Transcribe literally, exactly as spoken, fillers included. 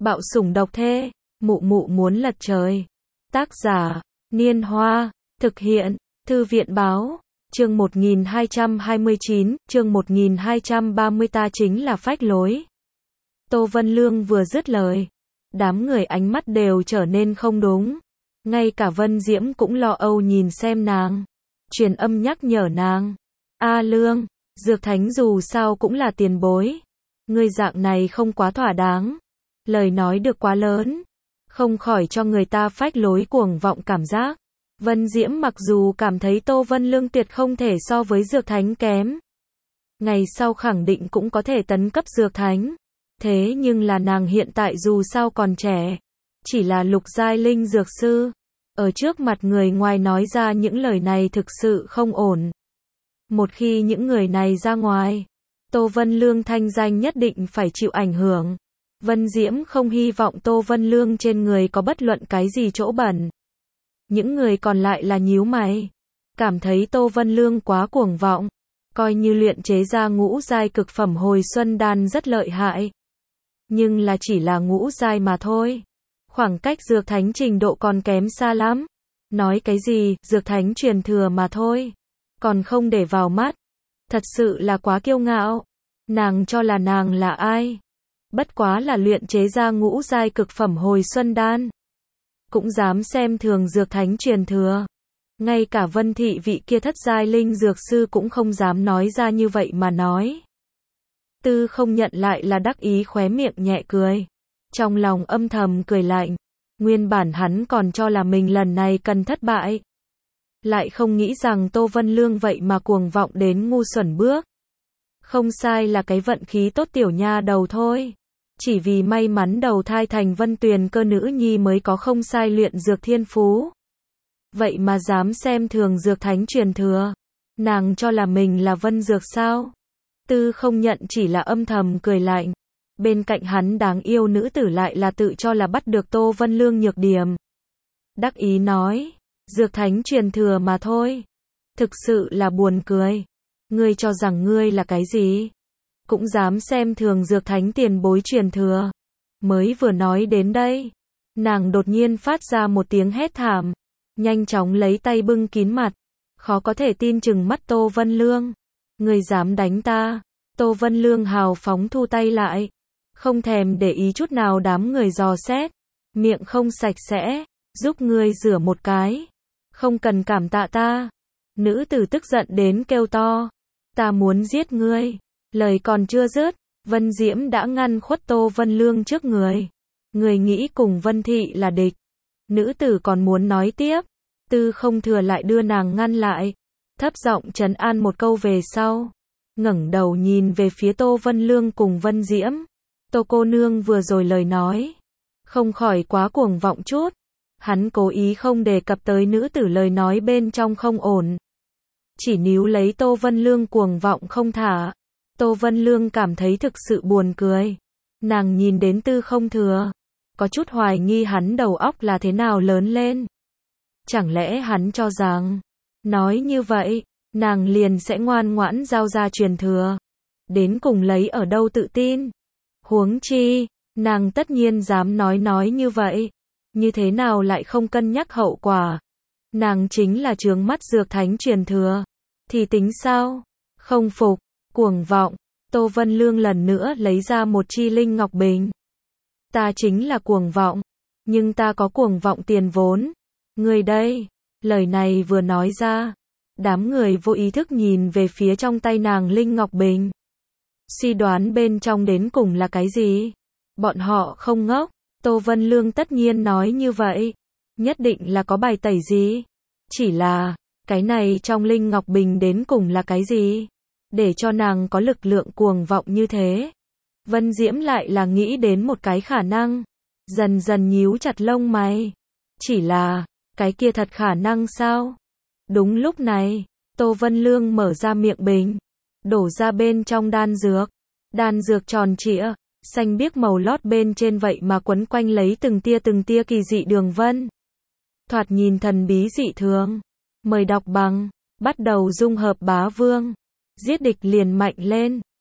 Bạo sủng độc thê, mụ mụ muốn lật trời. Tác giả, Niên Hoa, thực hiện, Thư viện báo, chương một nghìn hai trăm hai mươi chín, chương một nghìn hai trăm ba mươi ta chính là phách lối. Tô Vân Lương vừa dứt lời, đám người ánh mắt đều trở nên không đúng. Ngay cả Vân Diễm cũng lo âu nhìn xem nàng. Truyền âm nhắc nhở nàng. A Lương, Dược Thánh dù sao cũng là tiền bối. Ngươi dạng này không quá thỏa đáng. Lời nói được quá lớn. Không khỏi cho người ta phách lối cuồng vọng cảm giác. Vân Diễm mặc dù cảm thấy Tô Vân Lương tuyệt không thể so với Dược Thánh kém. Ngày sau khẳng định cũng có thể tấn cấp Dược Thánh. Thế nhưng là nàng hiện tại dù sao còn trẻ. Chỉ là lục giai linh dược sư. Ở trước mặt người ngoài nói ra những lời này thực sự không ổn. Một khi những người này ra ngoài, Tô Vân Lương thanh danh nhất định phải chịu ảnh hưởng. Vân Diễm không hy vọng Tô Vân Lương trên người có bất luận cái gì chỗ bẩn. Những người còn lại là nhíu mày. Cảm thấy Tô Vân Lương quá cuồng vọng. Coi như luyện chế ra ngũ giai cực phẩm hồi xuân đan rất lợi hại. Nhưng là chỉ là ngũ giai mà thôi. Khoảng cách Dược Thánh trình độ còn kém xa lắm. Nói cái gì, Dược Thánh truyền thừa mà thôi. Còn không để vào mắt. Thật sự là quá kiêu ngạo. Nàng cho là nàng là ai? Bất quá là luyện chế ra ngũ giai cực phẩm hồi xuân đan. Cũng dám xem thường Dược Thánh truyền thừa. Ngay cả Vân Thị vị kia thất giai linh dược sư cũng không dám nói ra như vậy mà nói. Tư không nhận lại là đắc ý khóe miệng nhẹ cười. Trong lòng âm thầm cười lạnh. Nguyên bản hắn còn cho là mình lần này cần thất bại. Lại không nghĩ rằng Tô Vân Lương vậy mà cuồng vọng đến ngu xuẩn bước. Không sai là cái vận khí tốt tiểu nha đầu thôi. Chỉ vì may mắn đầu thai thành Vân Tuyền cơ nữ nhi mới có không sai luyện dược thiên phú. Vậy mà dám xem thường Dược Thánh truyền thừa. Nàng cho là mình là Vân Dược sao? Tư không nhận chỉ là âm thầm cười lạnh. Bên cạnh hắn đáng yêu nữ tử lại là tự cho là bắt được Tô Vân Lương nhược điểm. Đắc ý nói, Dược Thánh truyền thừa mà thôi. Thực sự là buồn cười. Ngươi cho rằng ngươi là cái gì? Cũng dám xem thường Dược Thánh tiền bối truyền thừa. Mới vừa nói đến đây, nàng đột nhiên phát ra một tiếng hét thảm. Nhanh chóng lấy tay bưng kín mặt. Khó có thể tin chừng mắt Tô Vân Lương. Ngươi dám đánh ta? Tô Vân Lương hào phóng thu tay lại. Không thèm để ý chút nào đám người dò xét. Miệng không sạch sẽ. Giúp ngươi rửa một cái. Không cần cảm tạ ta. Nữ tử tức giận đến kêu to. Ta muốn giết ngươi. Lời còn chưa dứt. Vân Diễm đã ngăn khuất Tô Vân Lương trước người. Người nghĩ cùng Vân Thị là địch. Nữ tử còn muốn nói tiếp. Tư không thừa lại đưa nàng ngăn lại. Thấp giọng trấn an một câu về sau. Ngẩng đầu nhìn về phía Tô Vân Lương cùng Vân Diễm. Tô cô nương vừa rồi lời nói. Không khỏi quá cuồng vọng chút. Hắn cố ý không đề cập tới nữ tử lời nói bên trong không ổn. Chỉ níu lấy Tô Vân Lương cuồng vọng không thả. Tô Vân Lương cảm thấy thực sự buồn cười. Nàng nhìn đến Tư không thừa. Có chút hoài nghi hắn đầu óc là thế nào lớn lên. Chẳng lẽ hắn cho rằng, nói như vậy, nàng liền sẽ ngoan ngoãn giao ra truyền thừa. Đến cùng lấy ở đâu tự tin. Huống chi, nàng tất nhiên dám nói nói như vậy. Như thế nào lại không cân nhắc hậu quả. Nàng chính là chướng mắt Dược Thánh truyền thừa. Thì tính sao? Không phục, cuồng vọng. Tô Vân Lương lần nữa lấy ra một chi linh ngọc bình. Ta chính là cuồng vọng. Nhưng ta có cuồng vọng tiền vốn. Người đây. Lời này vừa nói ra. Đám người vô ý thức nhìn về phía trong tay nàng linh ngọc bình. Suy đoán bên trong đến cùng là cái gì? Bọn họ không ngốc. Tô Vân Lương tất nhiên nói như vậy. Nhất định là có bài tẩy gì. Chỉ là, cái này trong linh ngọc bình đến cùng là cái gì? Để cho nàng có lực lượng cuồng vọng như thế. Vân Diễm lại là nghĩ đến một cái khả năng. Dần dần nhíu chặt lông mày. Chỉ là, cái kia thật khả năng sao? Đúng lúc này, Tô Vân Lương mở ra miệng bình. Đổ ra bên trong đan dược. Đan dược tròn trịa. Xanh biếc màu lót bên trên vậy mà quấn quanh lấy từng tia từng tia kỳ dị đường vân. Thoạt nhìn thần bí dị thường. Mời đọc bằng. Bắt đầu dung hợp bá vương. Giết địch liền mạnh lên.